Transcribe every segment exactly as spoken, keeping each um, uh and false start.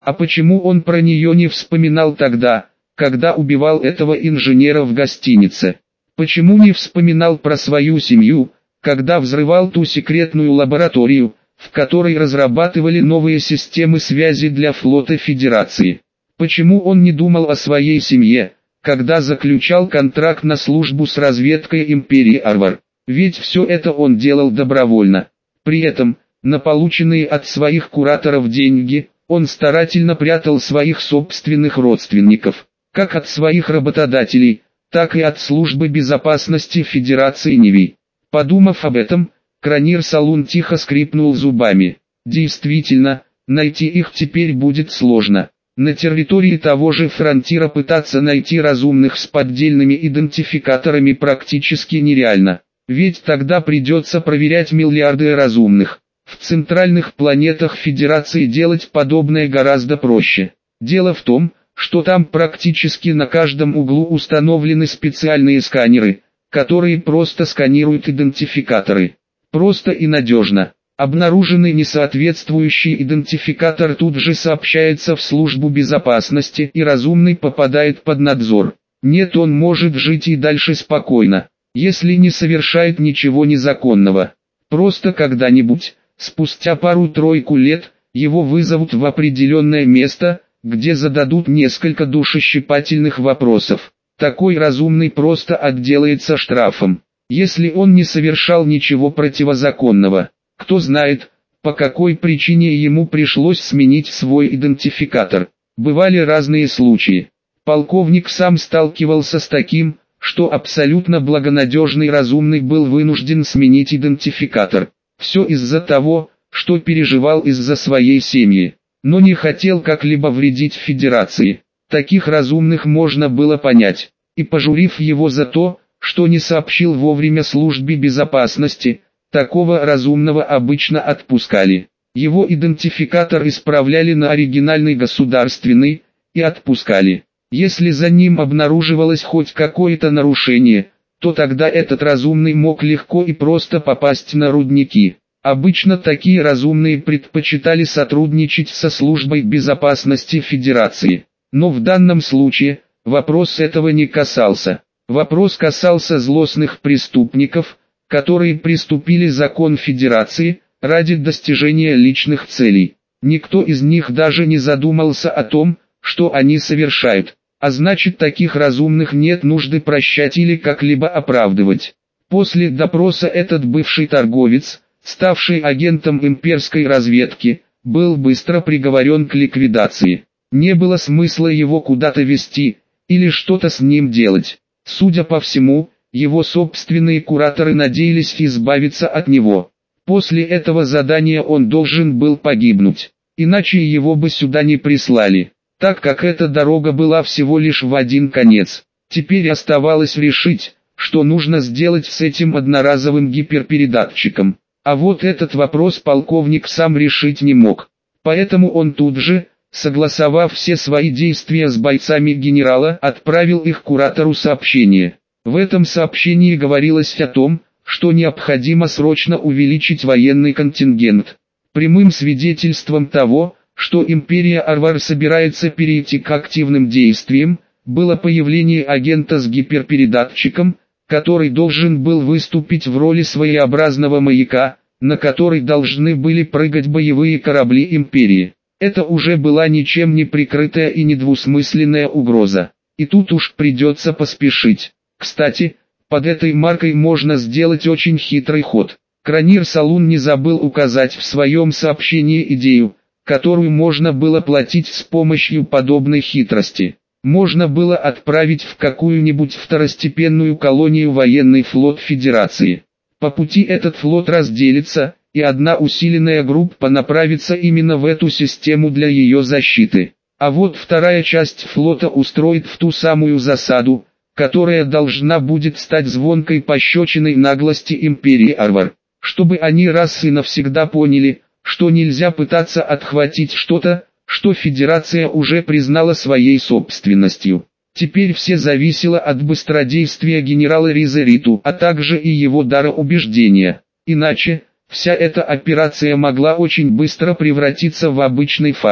А почему он про нее не вспоминал тогда, когда убивал этого инженера в гостинице? Почему не вспоминал про свою семью, когда взрывал ту секретную лабораторию, в которой разрабатывали новые системы связи для флота Федерации? Почему он не думал о своей семье, когда заключал контракт на службу с разведкой империи Арвар? Ведь все это он делал добровольно. При этом, на полученные от своих кураторов деньги, он старательно прятал своих собственных родственников, как от своих работодателей, так и от службы безопасности Федерации Неви. Подумав об этом, Кранир Салун тихо скрипнул зубами. Действительно, найти их теперь будет сложно. На территории того же Фронтира пытаться найти разумных с поддельными идентификаторами практически нереально. Ведь тогда придется проверять миллиарды разумных. В центральных планетах Федерации делать подобное гораздо проще. Дело в том, что там практически на каждом углу установлены специальные сканеры, которые просто сканируют идентификаторы. Просто и надежно. Обнаруженный несоответствующий идентификатор тут же сообщается в службу безопасности, и разумный попадает под надзор. Нет, он может жить и дальше спокойно, если не совершает ничего незаконного. Просто когда-нибудь, спустя пару-тройку лет, его вызовут в определенное место, где зададут несколько душещипательных вопросов. Такой разумный просто отделается штрафом, если он не совершал ничего противозаконного. Кто знает, по какой причине ему пришлось сменить свой идентификатор. Бывали разные случаи. Полковник сам сталкивался с таким, что абсолютно благонадежный разумный был вынужден сменить идентификатор. Все из-за того, что переживал из-за своей семьи, но не хотел как-либо вредить Федерации. Таких разумных можно было понять. И пожурив его за то, что не сообщил вовремя службе безопасности, такого разумного обычно отпускали. Его идентификатор исправляли на оригинальный государственный, и отпускали. Если за ним обнаруживалось хоть какое-то нарушение, то тогда этот разумный мог легко и просто попасть на рудники. Обычно такие разумные предпочитали сотрудничать со службой безопасности Федерации. Но в данном случае, вопрос этого не касался. Вопрос касался злостных преступников, которые приступили закон Федерации, ради достижения личных целей. Никто из них даже не задумался о том, что они совершают, а значит, таких разумных нет нужды прощать или как-либо оправдывать. После допроса этот бывший торговец, ставший агентом имперской разведки, был быстро приговорен к ликвидации. Не было смысла его куда-то везти, или что-то с ним делать. Судя по всему, его собственные кураторы надеялись избавиться от него. После этого задания он должен был погибнуть, иначе его бы сюда не прислали, так как эта дорога была всего лишь в один конец. Теперь оставалось решить, что нужно сделать с этим одноразовым гиперпередатчиком. А вот этот вопрос полковник сам решить не мог. Поэтому он тут же, согласовав все свои действия с бойцами генерала, отправил их куратору сообщение. В этом сообщении говорилось о том, что необходимо срочно увеличить военный контингент. Прямым свидетельством того, что империя Арвар собирается перейти к активным действиям, было появление агента с гиперпередатчиком, который должен был выступить в роли своеобразного маяка, на который должны были прыгать боевые корабли империи. Это уже была ничем не прикрытая и недвусмысленная угроза. И тут уж придется поспешить. Кстати, под этой маркой можно сделать очень хитрый ход. Кранир Салун не забыл указать в своем сообщении идею, которую можно было платить с помощью подобной хитрости. Можно было отправить в какую-нибудь второстепенную колонию военный флот Федерации. По пути этот флот разделится, и одна усиленная группа направится именно в эту систему для ее защиты. А вот вторая часть флота устроит в ту самую засаду, которая должна будет стать звонкой пощечиной наглости империи Арвар. Чтобы они раз и навсегда поняли, что нельзя пытаться отхватить что-то, что Федерация уже признала своей собственностью. Теперь все зависело от быстродействия генерала Ризериту, а также и его дара убеждения. Иначе, вся эта операция могла очень быстро превратиться в обычный фарс.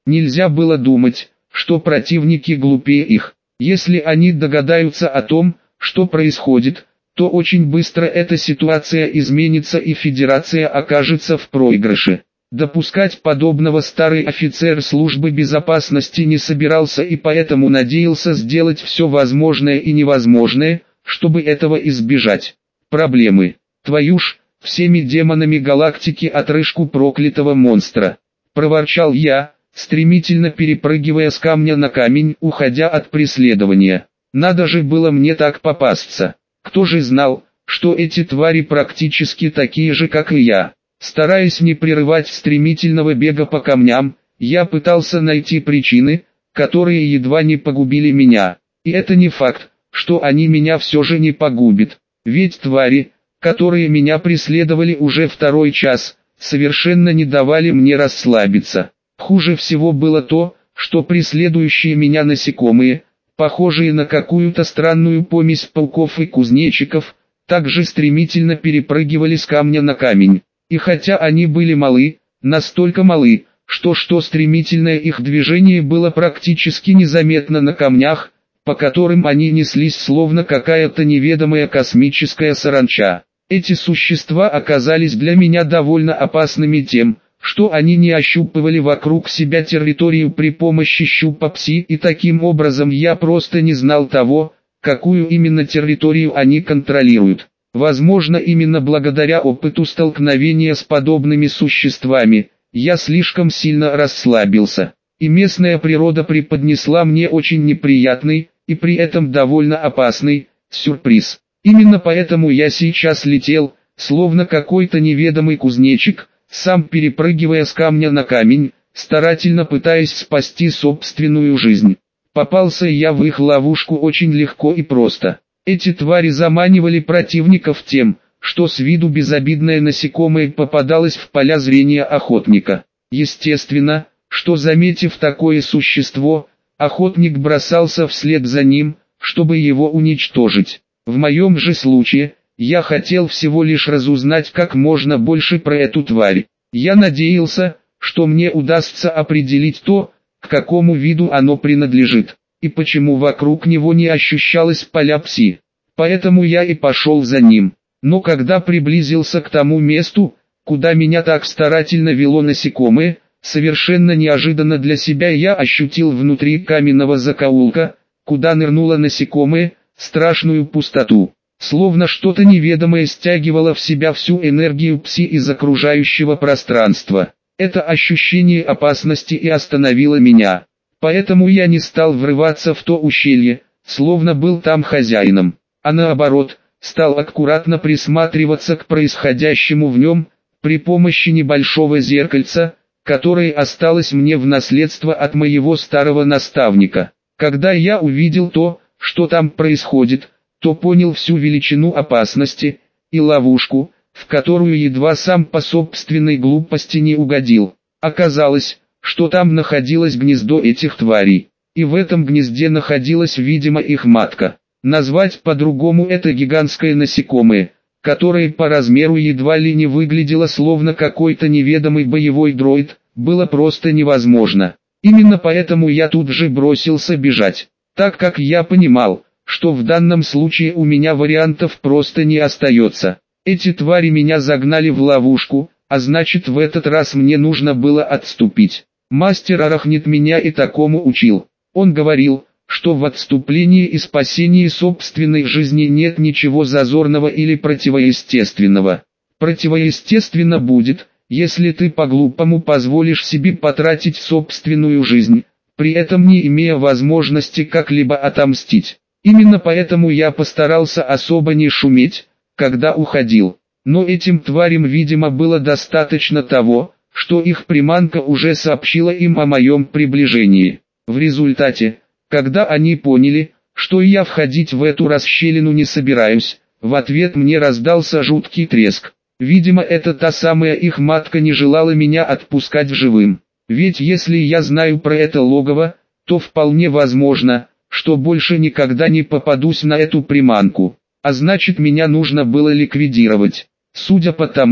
Нельзя было думать, что противники глупее их. Если они догадаются о том, что происходит, то очень быстро эта ситуация изменится и Федерация окажется в проигрыше. Допускать подобного старый офицер службы безопасности не собирался и поэтому надеялся сделать все возможное и невозможное, чтобы этого избежать. Проблемы. Твою ж, всеми демонами галактики отрыжку проклятого монстра. Проворчал я, стремительно перепрыгивая с камня на камень, уходя от преследования. Надо же было мне так попасться. Кто же знал, что эти твари практически такие же, как и я. Стараясь не прерывать стремительного бега по камням, я пытался найти причины, которые едва не погубили меня. И это не факт, что они меня все же не погубят. Ведь твари, которые меня преследовали уже второй час, совершенно не давали мне расслабиться. Хуже всего было то, что преследующие меня насекомые, похожие на какую-то странную помесь пауков и кузнечиков, также стремительно перепрыгивали с камня на камень. И хотя они были малы, настолько малы, что что стремительное их движение было практически незаметно на камнях, по которым они неслись словно какая-то неведомая космическая саранча. Эти существа оказались для меня довольно опасными тем, что они не ощупывали вокруг себя территорию при помощи щупа пси, и таким образом я просто не знал того, какую именно территорию они контролируют. Возможно, именно благодаря опыту столкновения с подобными существами, я слишком сильно расслабился, и местная природа преподнесла мне очень неприятный, и при этом довольно опасный, сюрприз. Именно поэтому я сейчас летел, словно какой-то неведомый кузнечик, сам перепрыгивая с камня на камень, старательно пытаясь спасти собственную жизнь. Попался я в их ловушку очень легко и просто. Эти твари заманивали противников тем, что с виду безобидное насекомое попадалось в поля зрения охотника. Естественно, что заметив такое существо, охотник бросался вслед за ним, чтобы его уничтожить. В моем же случае, я хотел всего лишь разузнать как можно больше про эту тварь. Я надеялся, что мне удастся определить то, к какому виду оно принадлежит, и почему вокруг него не ощущалось поля пси. Поэтому я и пошел за ним. Но когда приблизился к тому месту, куда меня так старательно вело насекомое, совершенно неожиданно для себя я ощутил внутри каменного закоулка, куда нырнуло насекомое, страшную пустоту. Словно что-то неведомое стягивало в себя всю энергию пси из окружающего пространства. Это ощущение опасности и остановило меня. Поэтому я не стал врываться в то ущелье, словно был там хозяином, а наоборот, стал аккуратно присматриваться к происходящему в нем, при помощи небольшого зеркальца, которое осталось мне в наследство от моего старого наставника. Когда я увидел то, что там происходит, то понял всю величину опасности и ловушку, в которую едва сам по собственной глупости не угодил. Оказалось, что там находилось гнездо этих тварей, и в этом гнезде находилась, видимо, их матка. Назвать по-другому это гигантское насекомое, которое по размеру едва ли не выглядело словно какой-то неведомый боевой дроид, было просто невозможно. Именно поэтому я тут же бросился бежать, так как я понимал, что в данном случае у меня вариантов просто не остается. Эти твари меня загнали в ловушку, а значит в этот раз мне нужно было отступить. Мастер Арахнит меня и такому учил. Он говорил, что в отступлении и спасении собственной жизни нет ничего зазорного или противоестественного. Противоестественно будет, если ты по-глупому позволишь себе потратить собственную жизнь, при этом не имея возможности как-либо отомстить. Именно поэтому я постарался особо не шуметь, когда уходил. Но этим тварям, видимо, было достаточно того, что их приманка уже сообщила им о моем приближении. В результате, когда они поняли, что я входить в эту расщелину не собираюсь, в ответ мне раздался жуткий треск. Видимо, это та самая их матка не желала меня отпускать живым. Ведь если я знаю про это логово, то вполне возможно, что больше никогда не попадусь на эту приманку. А значит, меня нужно было ликвидировать. Судя по тому,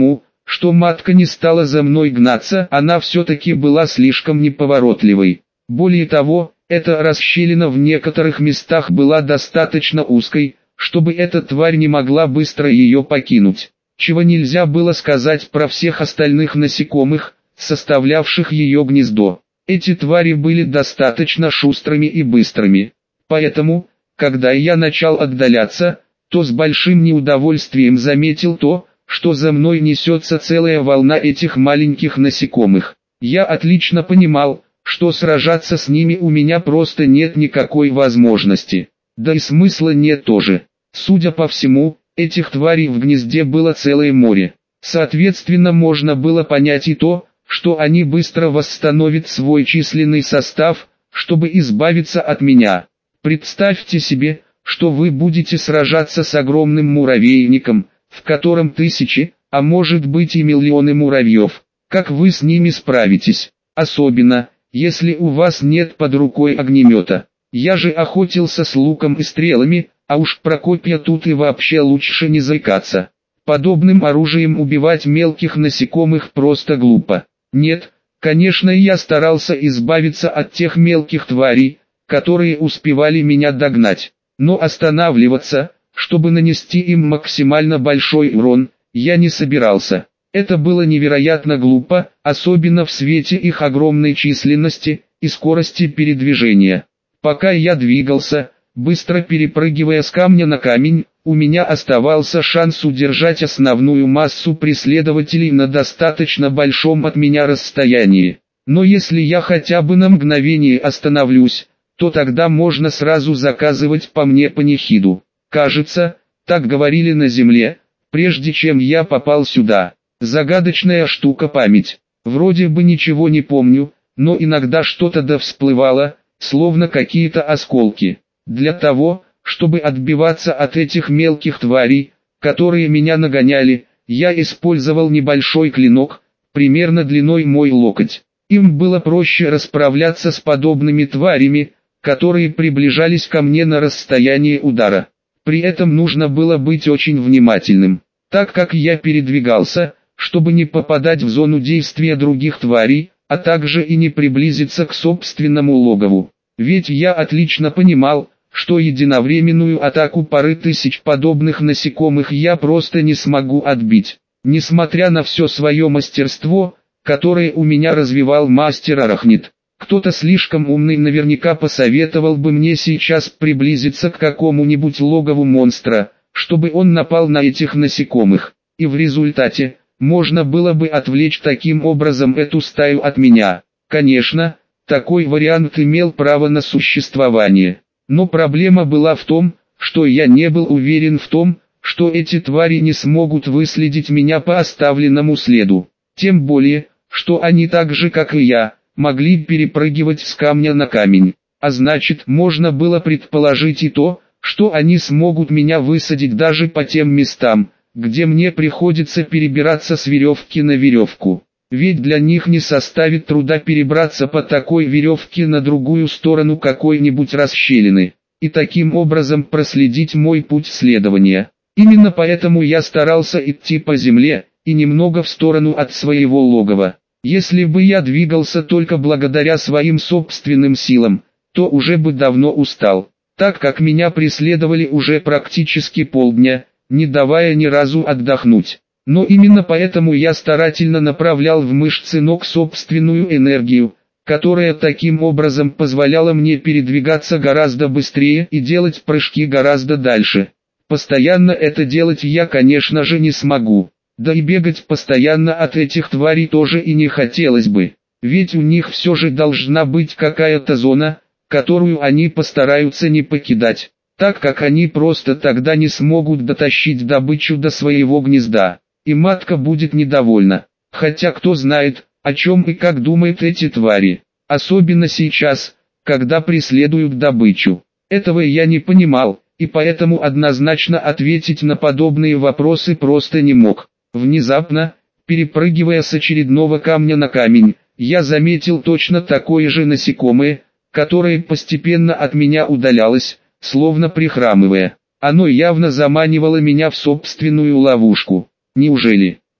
что матка не стала за мной гнаться, она все-таки была слишком неповоротливой. Более того, эта расщелина в некоторых местах была достаточно узкой, чтобы эта тварь не могла быстро ее покинуть. Чего нельзя было сказать про всех остальных насекомых, составлявших ее гнездо. Эти твари были достаточно шустрыми и быстрыми. Поэтому, когда я начал отдаляться, то с большим неудовольствием заметил то, что за мной несется целая волна этих маленьких насекомых. Я отлично понимал, что сражаться с ними у меня просто нет никакой возможности. Да и смысла нет тоже. Судя по всему, этих тварей в гнезде было целое море. Соответственно, можно было понять и то, что они быстро восстановят свой численный состав, чтобы избавиться от меня. Представьте себе, что вы будете сражаться с огромным муравейником, в котором тысячи, а может быть и миллионы муравьев. Как вы с ними справитесь? Особенно, если у вас нет под рукой огнемета. Я же охотился с луком и стрелами, а уж про копья тут и вообще лучше не заикаться. Подобным оружием убивать мелких насекомых просто глупо. Нет, конечно, я старался избавиться от тех мелких тварей, которые успевали меня догнать. Но останавливаться, чтобы нанести им максимально большой урон, я не собирался. Это было невероятно глупо, особенно в свете их огромной численности и скорости передвижения. Пока я двигался, быстро перепрыгивая с камня на камень, у меня оставался шанс удержать основную массу преследователей на достаточно большом от меня расстоянии. Но если я хотя бы на мгновение остановлюсь, то тогда можно сразу заказывать по мне панихиду. Кажется, так говорили на земле, прежде чем я попал сюда. Загадочная штука память. Вроде бы ничего не помню, но иногда что-то да всплывало, словно какие-то осколки. Для того, чтобы отбиваться от этих мелких тварей, которые меня нагоняли, я использовал небольшой клинок, примерно длиной мой локоть. Им было проще расправляться с подобными тварями, которые приближались ко мне на расстояние удара. При этом нужно было быть очень внимательным, так как я передвигался, чтобы не попадать в зону действия других тварей, а также и не приблизиться к собственному логову. Ведь я отлично понимал, что единовременную атаку пары тысяч подобных насекомых я просто не смогу отбить. Несмотря на все свое мастерство, которое у меня развивал мастер Арахнид, кто-то слишком умный наверняка посоветовал бы мне сейчас приблизиться к какому-нибудь логову монстра, чтобы он напал на этих насекомых, и в результате можно было бы отвлечь таким образом эту стаю от меня. Конечно, такой вариант имел право на существование. Но проблема была в том, что я не был уверен в том, что эти твари не смогут выследить меня по оставленному следу. Тем более, что они так же как и я, могли перепрыгивать с камня на камень. А значит, можно было предположить и то, что они смогут меня высадить даже по тем местам, где мне приходится перебираться с веревки на веревку. Ведь для них не составит труда перебраться по такой веревке на другую сторону какой-нибудь расщелины, и таким образом проследить мой путь следования. Именно поэтому я старался идти по земле, и немного в сторону от своего логова. Если бы я двигался только благодаря своим собственным силам, то уже бы давно устал, так как меня преследовали уже практически полдня, не давая ни разу отдохнуть. Но именно поэтому я старательно направлял в мышцы ног собственную энергию, которая таким образом позволяла мне передвигаться гораздо быстрее и делать прыжки гораздо дальше. Постоянно это делать я, конечно же, не смогу. Да и бегать постоянно от этих тварей тоже и не хотелось бы. Ведь у них все же должна быть какая-то зона, которую они постараются не покидать, так как они просто тогда не смогут дотащить добычу до своего гнезда. И матка будет недовольна. Хотя кто знает, о чем и как думают эти твари. Особенно сейчас, когда преследуют добычу. Этого я не понимал, и поэтому однозначно ответить на подобные вопросы просто не мог. Внезапно, перепрыгивая с очередного камня на камень, я заметил точно такое же насекомое, которое постепенно от меня удалялось, словно прихрамывая. Оно явно заманивало меня в собственную ловушку. Неужели?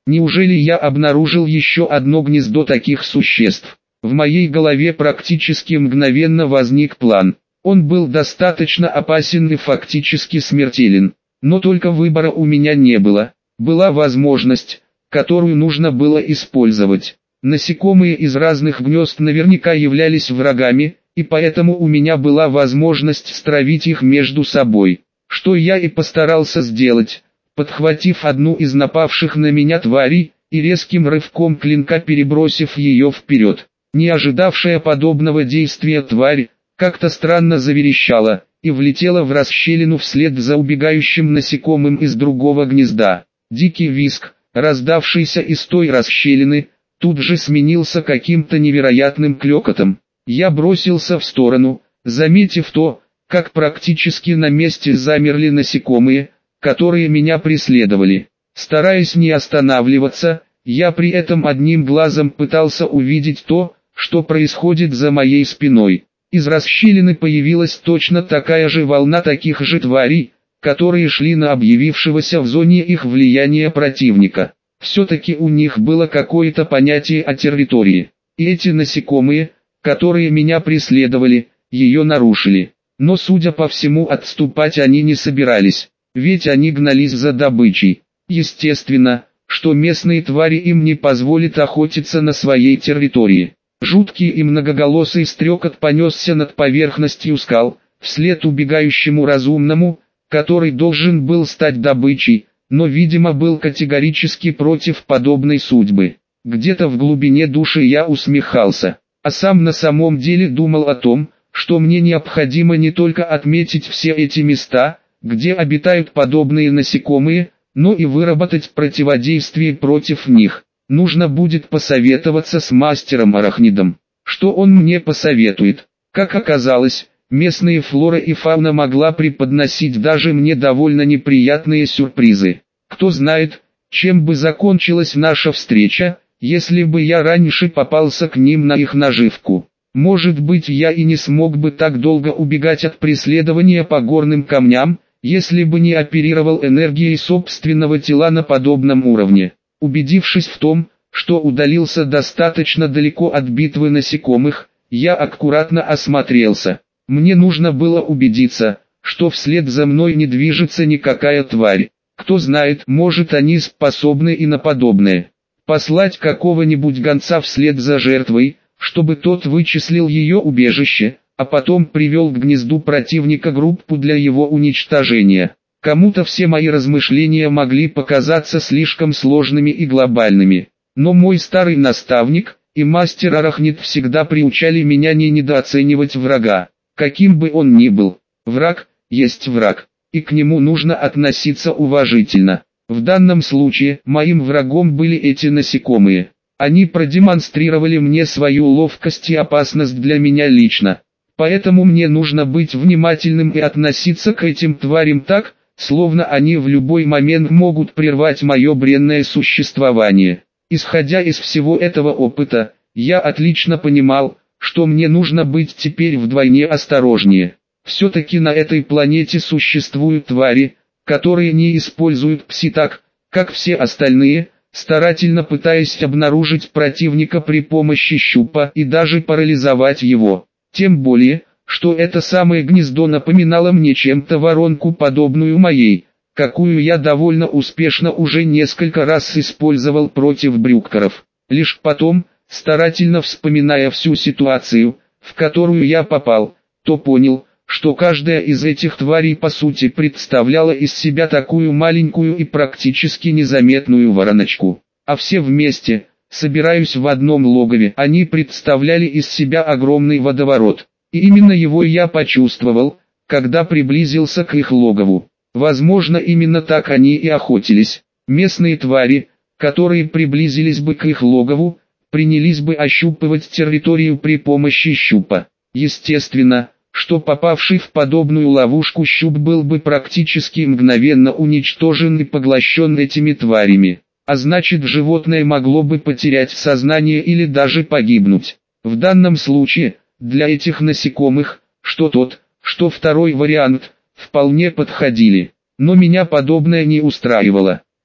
Неужели я обнаружил еще одно гнездо таких существ? В моей голове практически мгновенно возник план. Он был достаточно опасен и фактически смертелен. Но только выбора у меня не было. Была возможность, которую нужно было использовать. Насекомые из разных гнезд наверняка являлись врагами, и поэтому у меня была возможность стравить их между собой. Что я и постарался сделать, подхватив одну из напавших на меня тварей и резким рывком клинка перебросив ее вперед. Не ожидавшая подобного действия тварь, как-то странно заверещала, и влетела в расщелину вслед за убегающим насекомым из другого гнезда. Дикий визг, раздавшийся из той расщелины, тут же сменился каким-то невероятным клёкотом. Я бросился в сторону, заметив то, как практически на месте замерли насекомые, которые меня преследовали. Стараясь не останавливаться, я при этом одним глазом пытался увидеть то, что происходит за моей спиной. Из расщелины появилась точно такая же волна таких же тварей, которые шли на объявившегося в зоне их влияния противника. Все-таки у них было какое-то понятие о территории. И эти насекомые, которые меня преследовали, ее нарушили. Но судя по всему отступать они не собирались, ведь они гнались за добычей. Естественно, что местные твари им не позволят охотиться на своей территории. Жуткий и многоголосый стрекот понесся над поверхностью скал, вслед убегающему разумному, который должен был стать добычей, но видимо был категорически против подобной судьбы. Где-то в глубине души я усмехался, а сам на самом деле думал о том, что мне необходимо не только отметить все эти места, где обитают подобные насекомые, но и выработать противодействие против них. Нужно будет посоветоваться с мастером-арахнидом. Что он мне посоветует? Как оказалось, местная флора и фауна могла преподносить даже мне довольно неприятные сюрпризы. Кто знает, чем бы закончилась наша встреча, если бы я раньше попался к ним на их наживку. Может быть, я и не смог бы так долго убегать от преследования по горным камням, если бы не оперировал энергией собственного тела на подобном уровне. Убедившись в том, что удалился достаточно далеко от битвы насекомых, я аккуратно осмотрелся. Мне нужно было убедиться, что вслед за мной не движется никакая тварь. Кто знает, может они способны и на подобное. Послать какого-нибудь гонца вслед за жертвой, чтобы тот вычислил ее убежище, а потом привел к гнезду противника группу для его уничтожения. Кому-то все мои размышления могли показаться слишком сложными и глобальными. Но мой старый наставник и мастер-арахнид всегда приучали меня не недооценивать врага. Каким бы он ни был, враг есть враг, и к нему нужно относиться уважительно. В данном случае моим врагом были эти насекомые. Они продемонстрировали мне свою ловкость и опасность для меня лично. Поэтому мне нужно быть внимательным и относиться к этим тварям так, словно они в любой момент могут прервать мое бренное существование. Исходя из всего этого опыта, я отлично понимал, что мне нужно быть теперь вдвойне осторожнее. Все-таки на этой планете существуют твари, которые не используют пси так, как все остальные, старательно пытаясь обнаружить противника при помощи щупа и даже парализовать его. Тем более, что это самое гнездо напоминало мне чем-то воронку, подобную моей, какую я довольно успешно уже несколько раз использовал против брюккеров. Лишь потом, старательно вспоминая всю ситуацию, в которую я попал, то понял, что каждая из этих тварей по сути представляла из себя такую маленькую и практически незаметную вороночку. А все вместе, собираясь в одном логове, они представляли из себя огромный водоворот. И именно его я почувствовал, когда приблизился к их логову. Возможно, именно так они и охотились. Местные твари, которые приблизились бы к их логову, принялись бы ощупывать территорию при помощи щупа. Естественно, что попавший в подобную ловушку щуп был бы практически мгновенно уничтожен и поглощен этими тварями. А значит, животное могло бы потерять сознание или даже погибнуть. В данном случае, для этих насекомых, что тот, что второй вариант, вполне подходили. Но меня подобное не устраивало.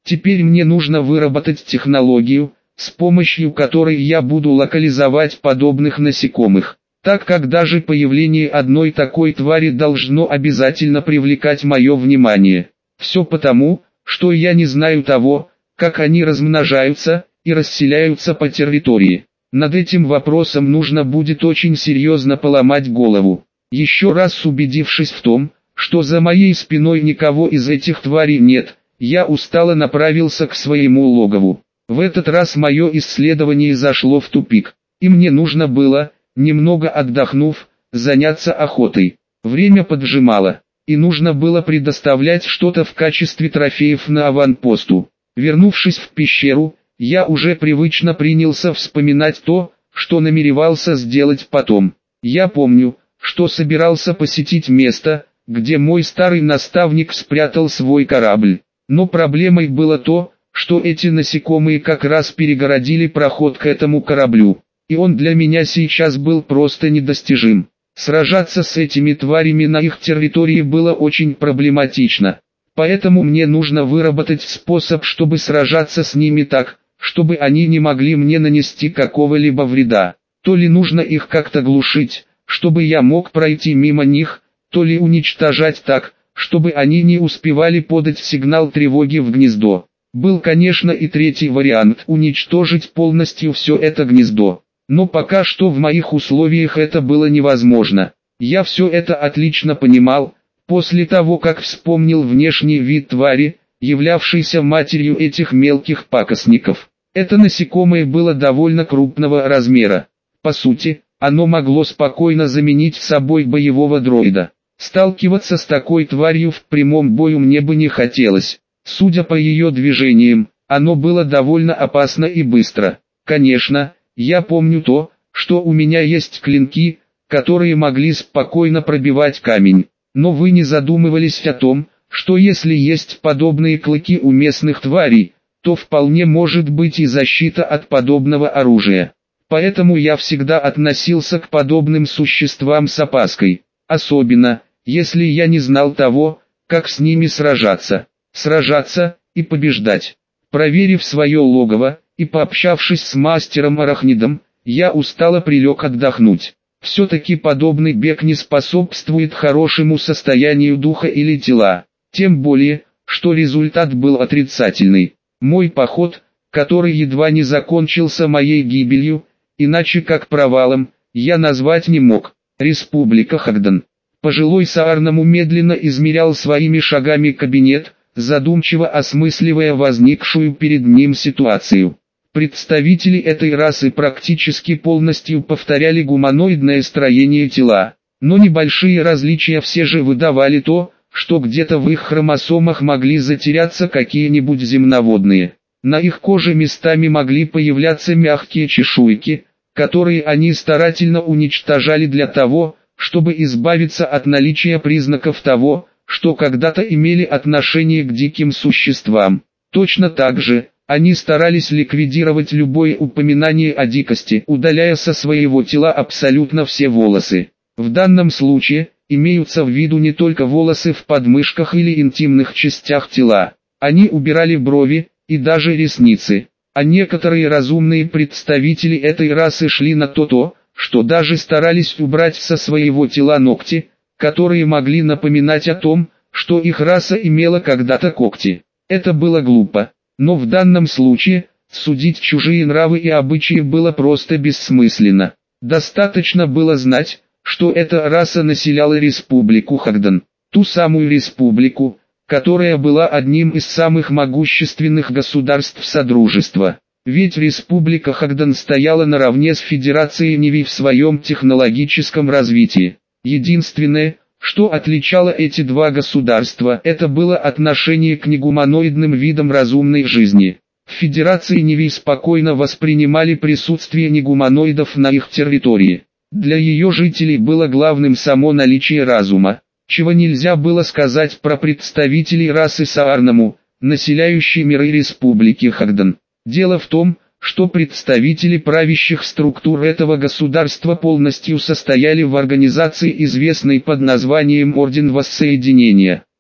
Теперь мне нужно выработать технологию, с помощью которой я буду локализовать подобных насекомых, так как даже появление одной такой твари должно обязательно привлекать мое внимание. Все потому, что я не знаю того, как они размножаются и расселяются по территории. Над этим вопросом нужно будет очень серьезно поломать голову. Еще раз убедившись в том, что за моей спиной никого из этих тварей нет, я устало направился к своему логову. В этот раз мое исследование зашло в тупик, и мне нужно было, немного отдохнув, заняться охотой. Время поджимало, и нужно было предоставлять что-то в качестве трофеев на аванпосту. Вернувшись в пещеру, я уже привычно принялся вспоминать то, что намеревался сделать потом. Я помню, что собирался посетить место, где мой старый наставник спрятал свой корабль. Но проблемой было то, что эти насекомые как раз перегородили проход к этому кораблю, и он для меня сейчас был просто недостижим. Сражаться с этими тварями на их территории было очень проблематично, поэтому мне нужно выработать способ, чтобы сражаться с ними так, чтобы они не могли мне нанести какого-либо вреда. То ли нужно их как-то глушить, чтобы я мог пройти мимо них, то ли уничтожать так, чтобы они не успевали подать сигнал тревоги в гнездо. Был, конечно, и третий вариант – уничтожить полностью все это гнездо. Но пока что в моих условиях это было невозможно. Я все это отлично понимал, после того как вспомнил внешний вид твари, являвшейся матерью этих мелких пакостников. Это насекомое было довольно крупного размера. По сути, оно могло спокойно заменить собой боевого дроида. Сталкиваться с такой тварью в прямом бою мне бы не хотелось. Судя по ее движениям, оно было довольно опасно и быстро. Конечно, я помню то, что у меня есть клинки, которые могли спокойно пробивать камень. Но вы не задумывались о том, что если есть подобные клыки у местных тварей, то вполне может быть и защита от подобного оружия. Поэтому я всегда относился к подобным существам с опаской, особенно, если я не знал того, как с ними сражаться. Сражаться и побеждать. Проверив свое логово и пообщавшись с мастером-арахнидом, я устало прилег отдохнуть. Все-таки подобный бег не способствует хорошему состоянию духа или тела, тем более, что результат был отрицательный. Мой поход, который едва не закончился моей гибелью, иначе как провалом, я назвать не мог. Республика Хагдан. Пожилой Саарнаму медленно измерял своими шагами кабинет, задумчиво осмысливая возникшую перед ним ситуацию. Представители этой расы практически полностью повторяли гуманоидное строение тела, но небольшие различия все же выдавали то, что где-то в их хромосомах могли затеряться какие-нибудь земноводные. На их коже местами могли появляться мягкие чешуйки, которые они старательно уничтожали для того, чтобы избавиться от наличия признаков того, что когда-то имели отношение к диким существам. Точно так же, они старались ликвидировать любое упоминание о дикости, удаляя со своего тела абсолютно все волосы. В данном случае, имеются в виду не только волосы в подмышках или интимных частях тела. Они убирали брови и даже ресницы. А некоторые разумные представители этой расы шли на то-то, что даже старались убрать со своего тела ногти, которые могли напоминать о том, что их раса имела когда-то когти. Это было глупо, но в данном случае, судить чужие нравы и обычаи было просто бессмысленно. Достаточно было знать, что эта раса населяла республику Хагдан, ту самую республику, которая была одним из самых могущественных государств Содружества. Ведь республика Хагдан стояла наравне с Федерацией Неви в своем технологическом развитии. Единственное, что отличало эти два государства, это было отношение к негуманоидным видам разумной жизни. В Федерации Неви спокойно воспринимали присутствие негуманоидов на их территории. Для ее жителей было главным само наличие разума, чего нельзя было сказать про представителей расы Саарнаму, населяющей миры республики Хагдан. Дело в том, что представители правящих структур этого государства полностью состояли в организации, известной под названием Орден Воссоединения.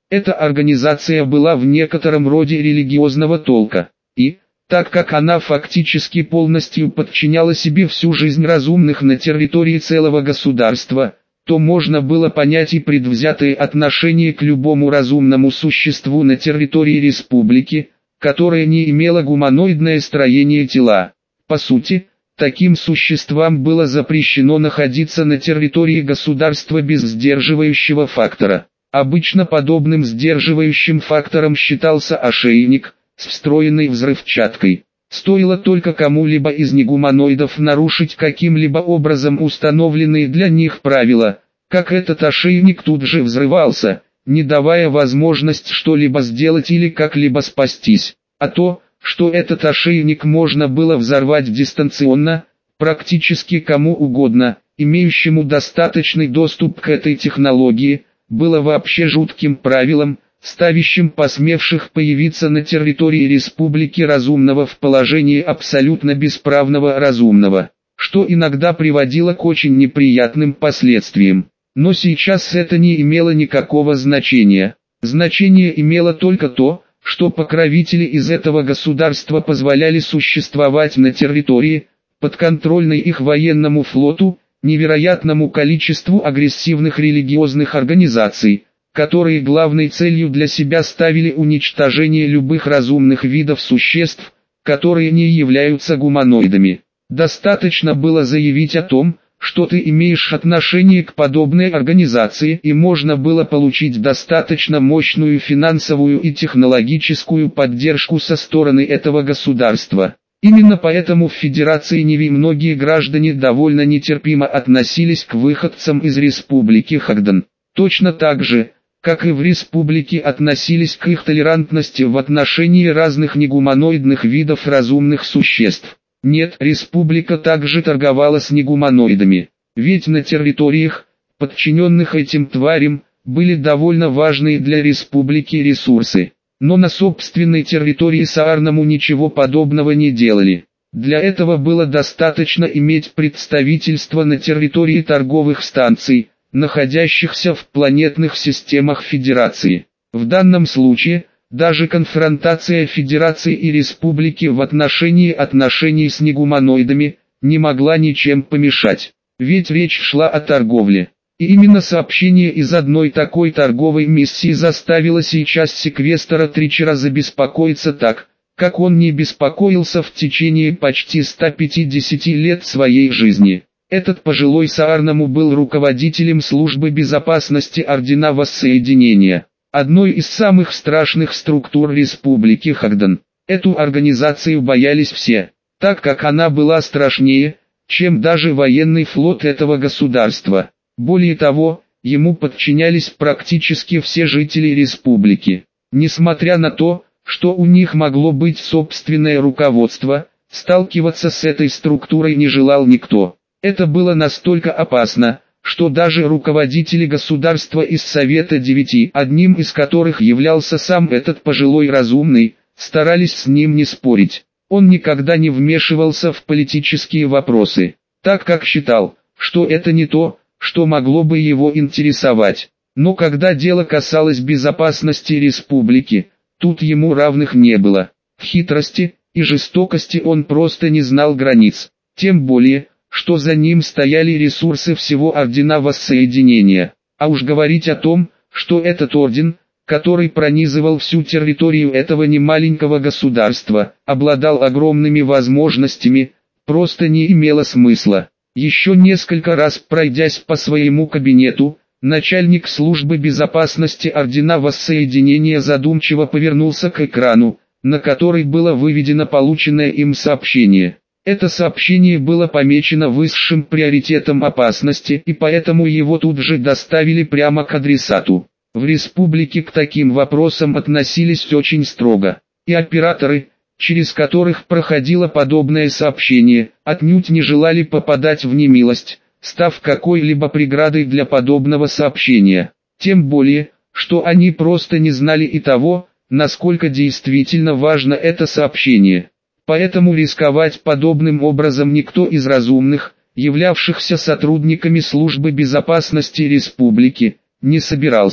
Эта организация была в некотором роде религиозного толка, и, так как она фактически полностью подчиняла себе всю жизнь разумных на территории целого государства, то можно было понять и предвзятые отношения к любому разумному существу на территории республики, которое не имело гуманоидное строение тела. По сути, таким существам было запрещено находиться на территории государства без сдерживающего фактора. Обычно подобным сдерживающим фактором считался ошейник с встроенной взрывчаткой. Стоило только кому-либо из негуманоидов нарушить каким-либо образом установленные для них правила, как этот ошейник тут же взрывался, не давая возможность что-либо сделать или как-либо спастись. А то, что этот ошейник можно было взорвать дистанционно, практически кому угодно, имеющему достаточный доступ к этой технологии, было вообще жутким правилом, ставящим посмевших появиться на территории республики разумного в положении абсолютно бесправного разумного, что иногда приводило к очень неприятным последствиям. Но сейчас это не имело никакого значения. Значение имело только то, что покровители из этого государства позволяли существовать на территории, подконтрольной их военному флоту, невероятному количеству агрессивных религиозных организаций, которые главной целью для себя ставили уничтожение любых разумных видов существ, которые не являются гуманоидами. Достаточно было заявить о том, что ты имеешь отношение к подобной организации, и можно было получить достаточно мощную финансовую и технологическую поддержку со стороны этого государства. Именно поэтому в Федерации Ниви многие граждане довольно нетерпимо относились к выходцам из Республики Хагдан. Точно так же, как и в Республике относились к их толерантности в отношении разных негуманоидных видов разумных существ. Нет, Республика также торговала с негуманоидами, ведь на территориях, подчиненных этим тварям, были довольно важные для Республики ресурсы. Но на собственной территории Саарнаму ничего подобного не делали. Для этого было достаточно иметь представительство на территории торговых станций, находящихся в планетных системах Федерации. В данном случае, даже конфронтация Федерации и Республики в отношении отношений с негуманоидами не могла ничем помешать, ведь речь шла о торговле. И именно сообщение из одной такой торговой миссии заставило сейчас секвестора Тричера забеспокоиться так, как он не беспокоился в течение почти ста пятидесяти лет своей жизни. Этот пожилой Саарнаму был руководителем службы безопасности Ордена Воссоединения, одной из самых страшных структур Республики Хагдан. Эту организацию боялись все, так как она была страшнее, чем даже военный флот этого государства. Более того, ему подчинялись практически все жители республики. Несмотря на то, что у них могло быть собственное руководство, сталкиваться с этой структурой не желал никто. Это было настолько опасно, что даже руководители государства из Совета Девяти, одним из которых являлся сам этот пожилой разумный, старались с ним не спорить. Он никогда не вмешивался в политические вопросы, так как считал, что это не то, что могло бы его интересовать. Но когда дело касалось безопасности республики, тут ему равных не было. В хитрости и жестокости он просто не знал границ. Тем более, что за ним стояли ресурсы всего Ордена Воссоединения. А уж говорить о том, что этот орден, который пронизывал всю территорию этого немаленького государства, обладал огромными возможностями, просто не имело смысла. Еще несколько раз пройдясь по своему кабинету, начальник службы безопасности Ордена Воссоединения задумчиво повернулся к экрану, на который было выведено полученное им сообщение. Это сообщение было помечено высшим приоритетом опасности, и поэтому его тут же доставили прямо к адресату. В республике к таким вопросам относились очень строго, и операторы, через которых проходило подобное сообщение, отнюдь не желали попадать в немилость, став какой-либо преградой для подобного сообщения. Тем более, что они просто не знали и того, насколько действительно важно это сообщение. Поэтому рисковать подобным образом никто из разумных, являвшихся сотрудниками службы безопасности республики, не собирался.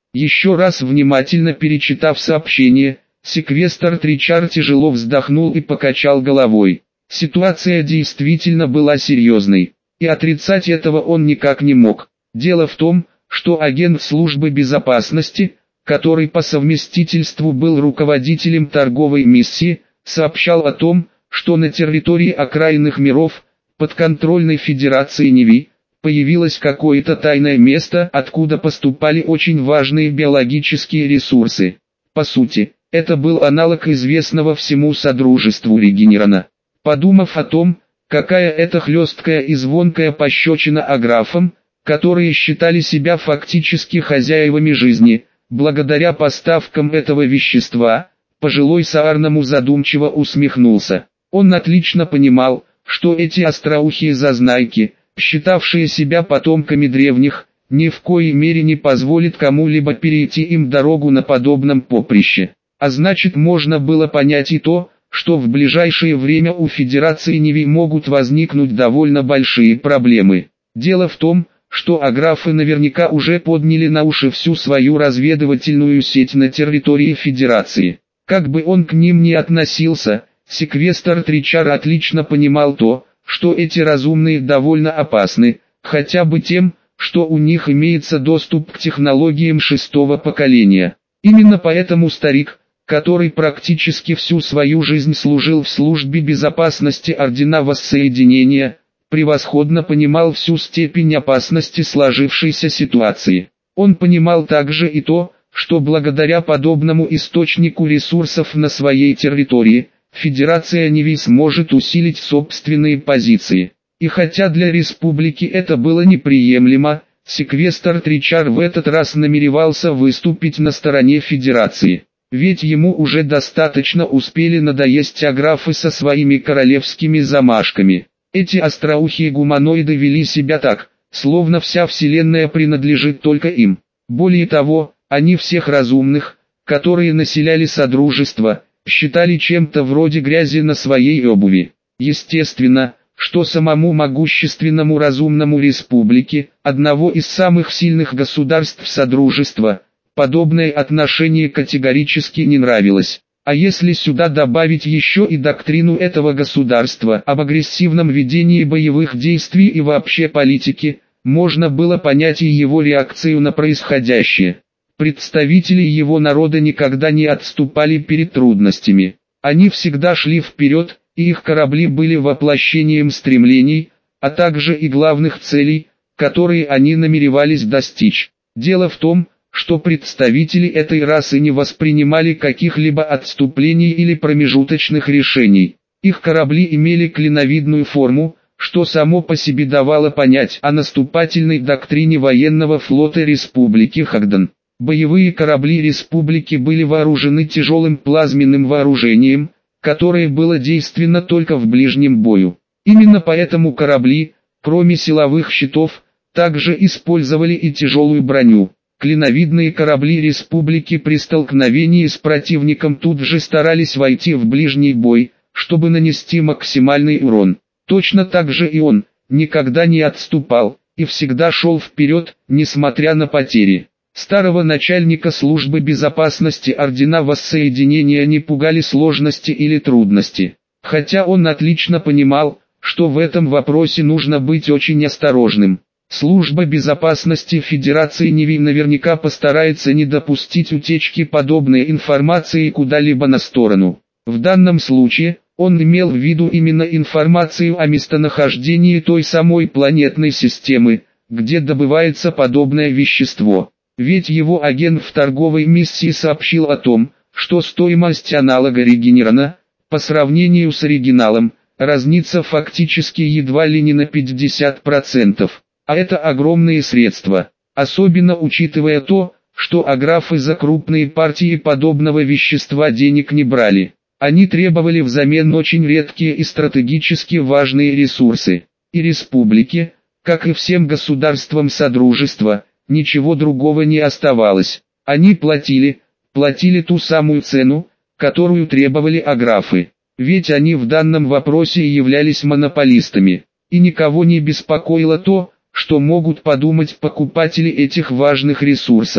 Еще раз внимательно перечитав сообщение, секвестр Тричар тяжело вздохнул и покачал головой. Ситуация действительно была серьезной, и отрицать этого он никак не мог. Дело в том, что агент службы безопасности, который по совместительству был руководителем торговой миссии, сообщал о том, что на территории окраинных миров, подконтрольной Федерации Неви, появилось какое-то тайное место, откуда поступали очень важные биологические ресурсы. По сути, это был аналог известного всему Содружеству Регенерона. Подумав о том, какая это хлесткая и звонкая пощечина аграфам, которые считали себя фактически хозяевами жизни, благодаря поставкам этого вещества, пожилой Саарному задумчиво усмехнулся. Он отлично понимал, что эти остроухие зазнайки, считавшие себя потомками древних, ни в коей мере не позволит кому-либо перейти им дорогу на подобном поприще. А значит, можно было понять и то, что в ближайшее время у Федерации Неви могут возникнуть довольно большие проблемы. Дело в том, что аграфы наверняка уже подняли на уши всю свою разведывательную сеть на территории Федерации. Как бы он к ним ни относился, секвестр Тричар отлично понимал то, что эти разумные довольно опасны, хотя бы тем, что у них имеется доступ к технологиям шестого поколения. Именно поэтому старик, который практически всю свою жизнь служил в службе безопасности Ордена Воссоединения, превосходно понимал всю степень опасности сложившейся ситуации. Он понимал также и то, что благодаря подобному источнику ресурсов на своей территории, Федерация Неви сможет усилить собственные позиции. И хотя для республики это было неприемлемо, секвестр Тричар в этот раз намеревался выступить на стороне Федерации. Ведь ему уже достаточно успели надоесть аграфы со своими королевскими замашками. Эти остроухие гуманоиды вели себя так, словно вся вселенная принадлежит только им. Более того, они всех разумных, которые населяли Содружество, считали чем-то вроде грязи на своей обуви. Естественно, что самому могущественному разумному республике, одного из самых сильных государств Содружества, подобное отношение категорически не нравилось. А если сюда добавить еще и доктрину этого государства об агрессивном ведении боевых действий и вообще политике, можно было понять и его реакцию на происходящее. Представители его народа никогда не отступали перед трудностями. Они всегда шли вперед, и их корабли были воплощением стремлений, а также и главных целей, которые они намеревались достичь. Дело в том, что представители этой расы не воспринимали каких-либо отступлений или промежуточных решений. Их корабли имели клиновидную форму, что само по себе давало понять о наступательной доктрине военного флота Республики Хагдан. Боевые корабли Республики были вооружены тяжелым плазменным вооружением, которое было действенно только в ближнем бою. Именно поэтому корабли, кроме силовых щитов, также использовали и тяжелую броню. Клиновидные корабли Республики при столкновении с противником тут же старались войти в ближний бой, чтобы нанести максимальный урон. Точно так же и он, никогда не отступал, и всегда шел вперед, несмотря на потери. Старого начальника службы безопасности Ордена Воссоединения не пугали сложности или трудности. Хотя он отлично понимал, что в этом вопросе нужно быть очень осторожным. Служба безопасности Федерации Неви наверняка постарается не допустить утечки подобной информации куда-либо на сторону. В данном случае, он имел в виду именно информацию о местонахождении той самой планетной системы, где добывается подобное вещество. Ведь его агент в торговой миссии сообщил о том, что стоимость аналога Регенерона, по сравнению с оригиналом, разнится фактически едва ли не на пятьдесят процентов. А это огромные средства, особенно учитывая то, что аграфы за крупные партии подобного вещества денег не брали. Они требовали взамен очень редкие и стратегически важные ресурсы. И республике, как и всем государствам Содружества, ничего другого не оставалось. Они платили, платили ту самую цену, которую требовали аграфы. Ведь они в данном вопросе являлись монополистами. И никого не беспокоило то, что могут подумать покупатели этих важных ресурсов.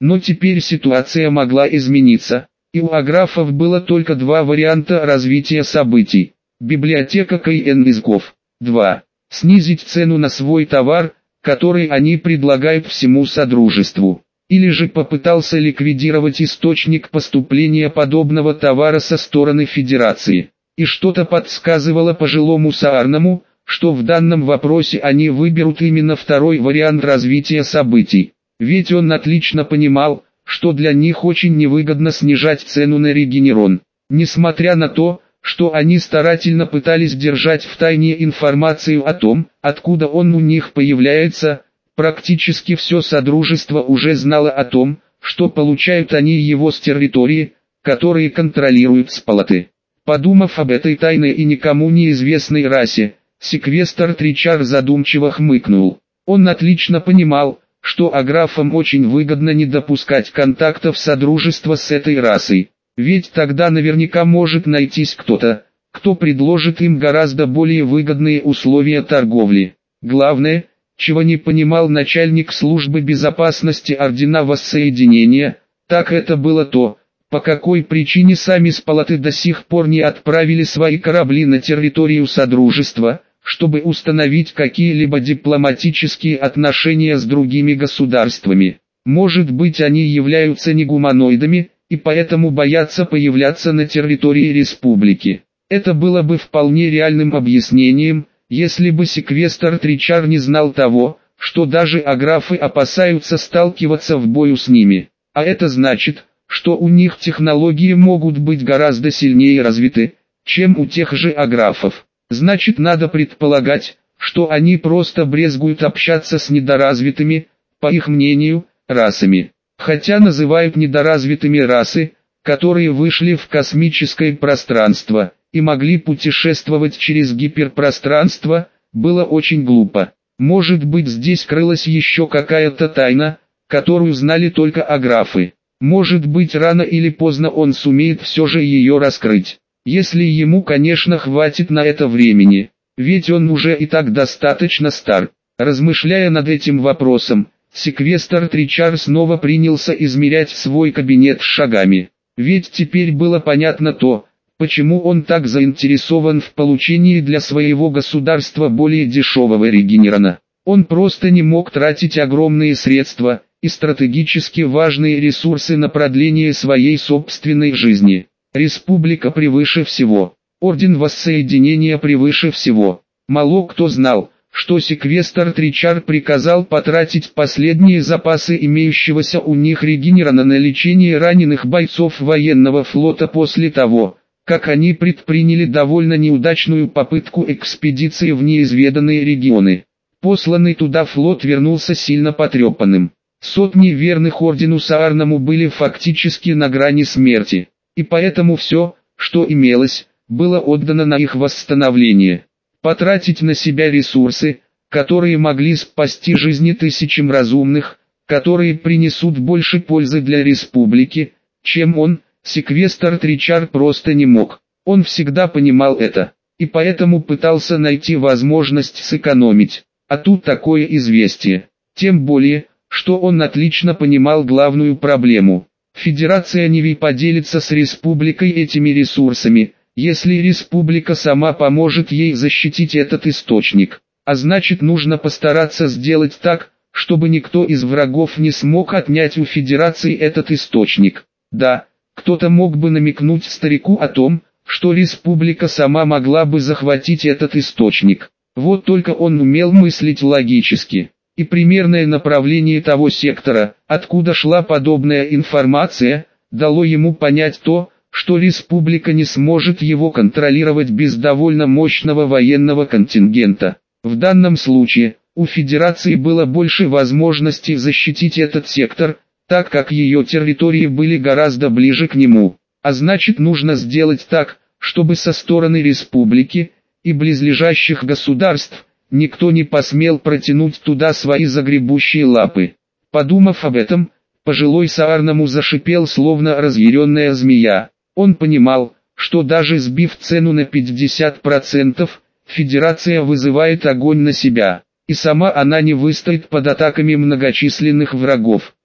Но теперь ситуация могла измениться, и у аграфов было только два варианта развития событий. Библиотека Кайен-Изгов. два. Снизить цену на свой товар, который они предлагают всему Содружеству. Или же попытался ликвидировать источник поступления подобного товара со стороны Федерации. И что-то подсказывало пожилому Саарному, что в данном вопросе они выберут именно второй вариант развития событий. Ведь он отлично понимал, что для них очень невыгодно снижать цену на регенерон. Несмотря на то, что они старательно пытались держать в тайне информацию о том, откуда он у них появляется, практически все Содружество уже знало о том, что получают они его с территории, которые контролируют сполоты. Подумав об этой тайной и никому неизвестной расе, секвестр Тричар задумчиво хмыкнул. Он отлично понимал, что аграфам очень выгодно не допускать контактов Содружества с этой расой. Ведь тогда наверняка может найтись кто-то, кто предложит им гораздо более выгодные условия торговли. Главное, чего не понимал начальник службы безопасности Ордена Воссоединения, так это было то, по какой причине сами сполоты до сих пор не отправили свои корабли на территорию Содружества, чтобы установить какие-либо дипломатические отношения с другими государствами. Может быть, они являются не гуманоидами, и поэтому боятся появляться на территории республики. Это было бы вполне реальным объяснением, если бы секвестр Тричар не знал того, что даже аграфы опасаются сталкиваться в бою с ними. А это значит, что у них технологии могут быть гораздо сильнее развиты, чем у тех же аграфов. Значит, надо предполагать, что они просто брезгуют общаться с недоразвитыми, по их мнению, расами. Хотя называют недоразвитыми расы, которые вышли в космическое пространство и могли путешествовать через гиперпространство, было очень глупо. Может быть, здесь крылась еще какая-то тайна, которую знали только аграфы. Может быть, рано или поздно он сумеет все же ее раскрыть. Если ему, конечно, хватит на это времени, ведь он уже и так достаточно стар. Размышляя над этим вопросом, секвестр Тричар снова принялся измерять свой кабинет шагами. Ведь теперь было понятно то, почему он так заинтересован в получении для своего государства более дешевого регенерона. Он просто не мог тратить огромные средства и стратегически важные ресурсы на продление своей собственной жизни. Республика превыше всего. Орден Воссоединения превыше всего. Мало кто знал, что секвестр Тричар приказал потратить последние запасы имеющегося у них регенерона на лечение раненых бойцов военного флота после того, как они предприняли довольно неудачную попытку экспедиции в неизведанные регионы. Посланный туда флот вернулся сильно потрепанным. Сотни верных ордену Саарному были фактически на грани смерти, и поэтому все, что имелось, было отдано на их восстановление. Потратить на себя ресурсы, которые могли спасти жизни тысячам разумных, которые принесут больше пользы для республики, чем он, секвестр Тричар просто не мог. Он всегда понимал это, и поэтому пытался найти возможность сэкономить. А тут такое известие. Тем более, что он отлично понимал главную проблему. Федерация Ниви поделится с республикой этими ресурсами, если республика сама поможет ей защитить этот источник. А значит, нужно постараться сделать так, чтобы никто из врагов не смог отнять у Федерации этот источник. Да, кто-то мог бы намекнуть старику о том, что республика сама могла бы захватить этот источник. Вот только он умел мыслить логически. И примерное направление того сектора, откуда шла подобная информация, дало ему понять то, что республика не сможет его контролировать без довольно мощного военного контингента. В данном случае, у Федерации было больше возможностей защитить этот сектор, так как ее территории были гораздо ближе к нему. А значит, нужно сделать так, чтобы со стороны республики и близлежащих государств никто не посмел протянуть туда свои загребущие лапы. Подумав об этом, пожилой Саарному зашипел словно разъяренная змея. Он понимал, что даже сбив цену на пятьдесят процентов, Федерация вызывает огонь на себя, и сама она не выстоит под атаками многочисленных врагов.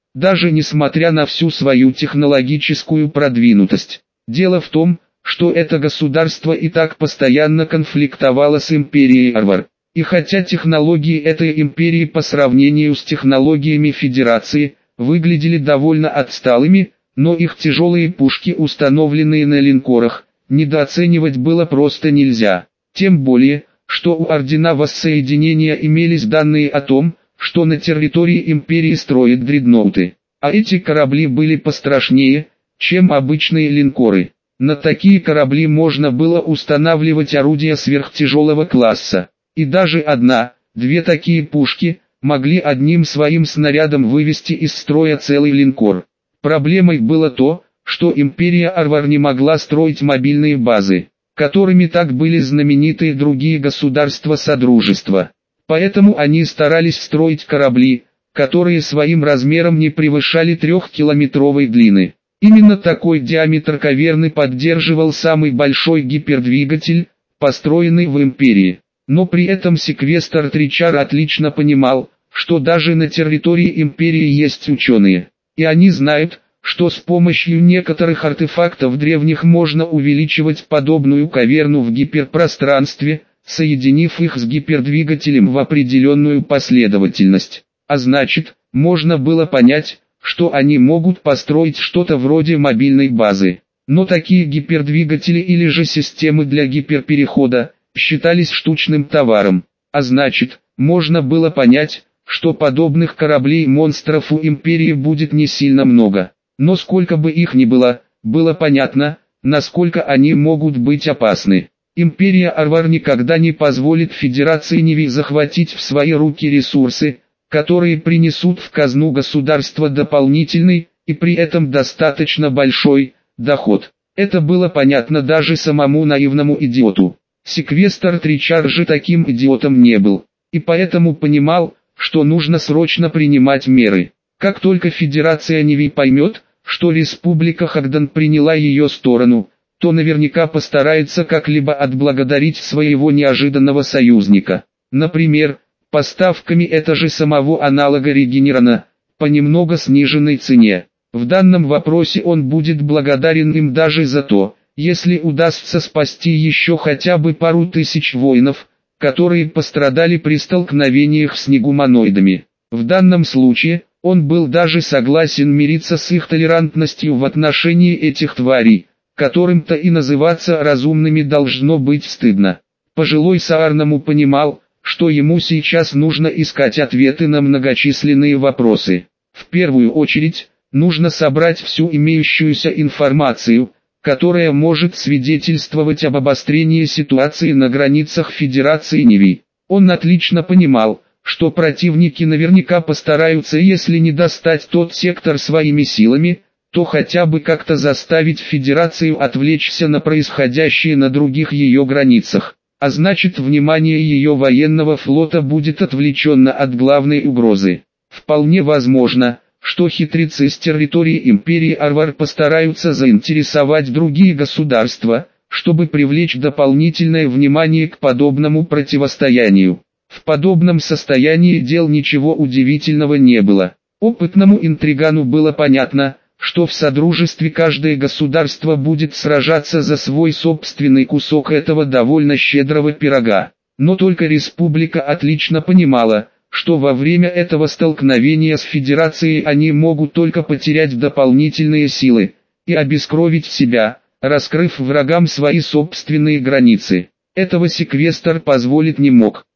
даже несмотря на всю свою технологическую продвинутость. Дело в том, что это государство и так постоянно конфликтовало с империей Арвар. И хотя технологии этой империи по сравнению с технологиями Федерации выглядели довольно отсталыми, но их тяжелые пушки, установленные на линкорах, недооценивать было просто нельзя. Тем более, что у Ордена Воссоединения имелись данные о том, что на территории империи строят дредноуты. А эти корабли были пострашнее, чем обычные линкоры. На такие корабли можно было устанавливать орудия сверхтяжелого класса. И даже одна, две такие пушки могли одним своим снарядом вывести из строя целый линкор. Проблемой было то, что империя Арвар не могла строить мобильные базы, которыми так были знамениты другие государства Содружества. Поэтому они старались строить корабли, которые своим размером не превышали трехкилометровой длины. Именно такой диаметр каверны поддерживал самый большой гипердвигатель, построенный в империи. Но при этом секвестр Тричар отлично понимал, что даже на территории империи есть ученые. И они знают, что с помощью некоторых артефактов древних можно увеличивать подобную каверну в гиперпространстве, соединив их с гипердвигателем в определенную последовательность. А значит, можно было понять, что они могут построить что-то вроде мобильной базы. Но такие гипердвигатели или же системы для гиперперехода считались штучным товаром. А значит, можно было понять, что подобных кораблей-монстров у империи будет не сильно много. Но сколько бы их ни было, было понятно, насколько они могут быть опасны. Империя Арвар никогда не позволит Федерации Неви захватить в свои руки ресурсы, которые принесут в казну государства дополнительный, и при этом достаточно большой, доход. Это было понятно даже самому наивному идиоту. Секвестр Тричар же таким идиотом не был, и поэтому понимал, что нужно срочно принимать меры. Как только Федерация Неви поймет, что Республика Хагдан приняла ее сторону, то наверняка постарается как-либо отблагодарить своего неожиданного союзника. Например, поставками это же самого аналога Регенерана, по немного сниженной цене. В данном вопросе он будет благодарен им даже за то, если удастся спасти еще хотя бы пару тысяч воинов, которые пострадали при столкновениях с негуманоидами. В данном случае, он был даже согласен мириться с их толерантностью в отношении этих тварей, которым-то и называться разумными должно быть стыдно. Пожилой Саарному понимал, что ему сейчас нужно искать ответы на многочисленные вопросы. В первую очередь, нужно собрать всю имеющуюся информацию, которая может свидетельствовать об обострении ситуации на границах Федерации Неви. Он отлично понимал, что противники наверняка постараются, если не достать тот сектор своими силами, то хотя бы как-то заставить Федерацию отвлечься на происходящее на других ее границах. А значит, внимание ее военного флота будет отвлечено от главной угрозы. Вполне возможно, что хитрецы с территории империи Арвар постараются заинтересовать другие государства, чтобы привлечь дополнительное внимание к подобному противостоянию. В подобном состоянии дел ничего удивительного не было. Опытному интригану было понятно, что в Содружестве каждое государство будет сражаться за свой собственный кусок этого довольно щедрого пирога. Но только Республика отлично понимала, что во время этого столкновения с Федерацией они могут только потерять дополнительные силы и обескровить себя, раскрыв врагам свои собственные границы. Этого секвестр позволить не мог.